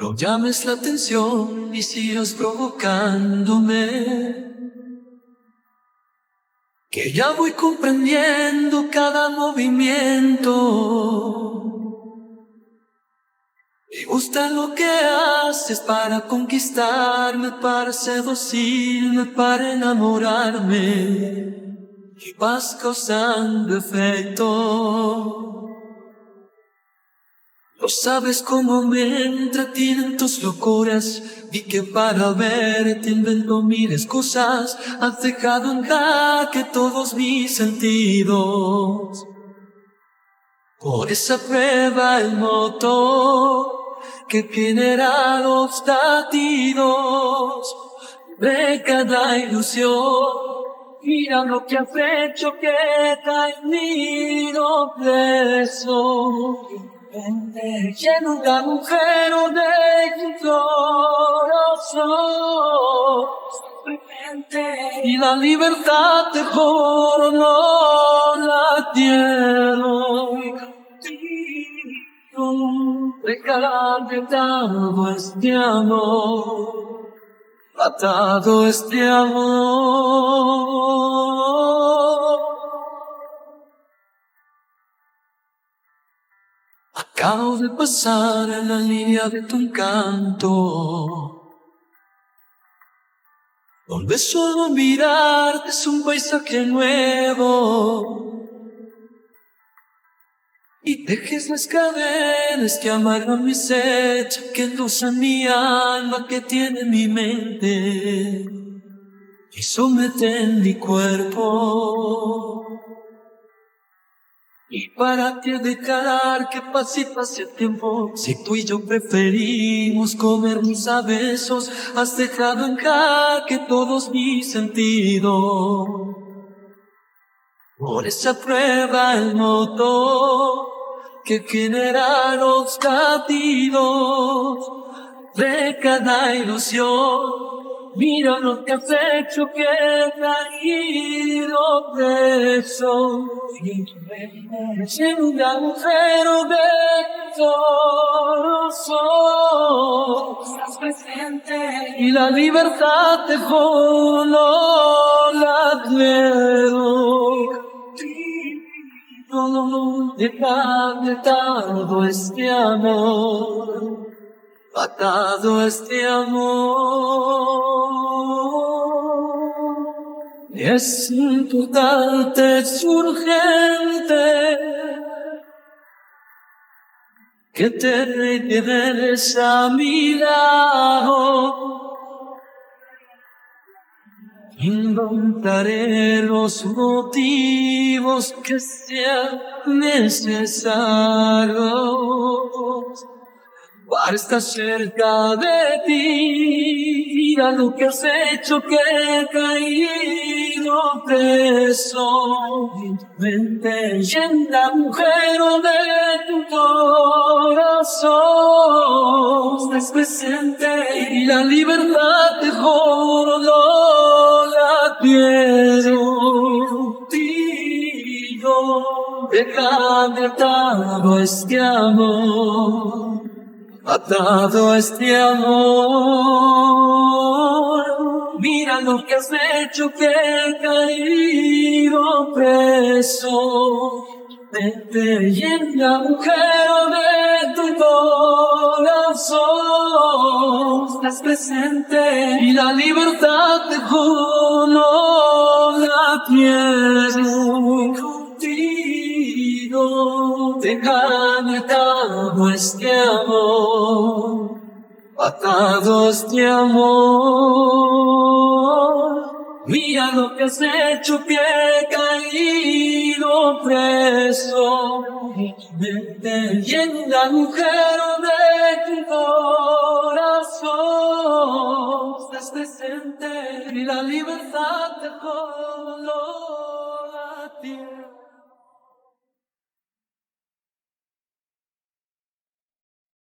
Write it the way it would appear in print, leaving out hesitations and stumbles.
No llames la atención y sigas provocándome, que ya voy comprendiendo cada movimiento. Me gusta lo que haces para conquistarme, para seducirme, para enamorarme, y vas causando efecto. No sabes cómo me entretienen tus locuras, y que para verte invento mil excusas. Has dejado en jaque todos mis sentidos. Por esa prueba el motor que genera los latidos de cada ilusión. Mira lo que has hecho, que te he ido preso. Lleno de agujeros de tu corazón. Y la libertad te juro no la quiero. Dejar de atado este amor, atado este amor. Acabo de pasar en la línea de tu encanto, donde solo mirarte es un paisaje nuevo. Y dejes las cadenas que amarran mi sed, que endulzan mi alma, que tiene mi mente y someten mi cuerpo. Y para ti declarar que pase y pase el tiempo, si tú y yo preferimos comernos a besos, has dejado en jaque todos mis sentidos. Por esa prueba el motor que genera los latidos de cada ilusión. Mira lo que has hecho, que te ha ido preso. Lleno de agujeros de tu corazón. Estás presente y la libertad te juro no la quiero. Dejar de atado este amor, atado este amor. Es importante, es urgente que te quedes a mi lado. Inventaré los motivos que sean necesarios para estar cerca de ti. Mira lo que has hecho, que he caído preso. Mente llena agujero de tu corazón. Estás presente y la libertad te juro no la quiero. Contigo déjame atado este amor, atado a este amor. Mira lo que has hecho, que he caído preso. Vete y en el agujero de tu corazón estás presente y la libertad te juro no la pierdo. Contigo déjame atado este amor, atado este amor. Mira lo que has hecho, que he caído preso. Vete y en el agujero de tu corazón estás presente y la libertad te juro la tierra.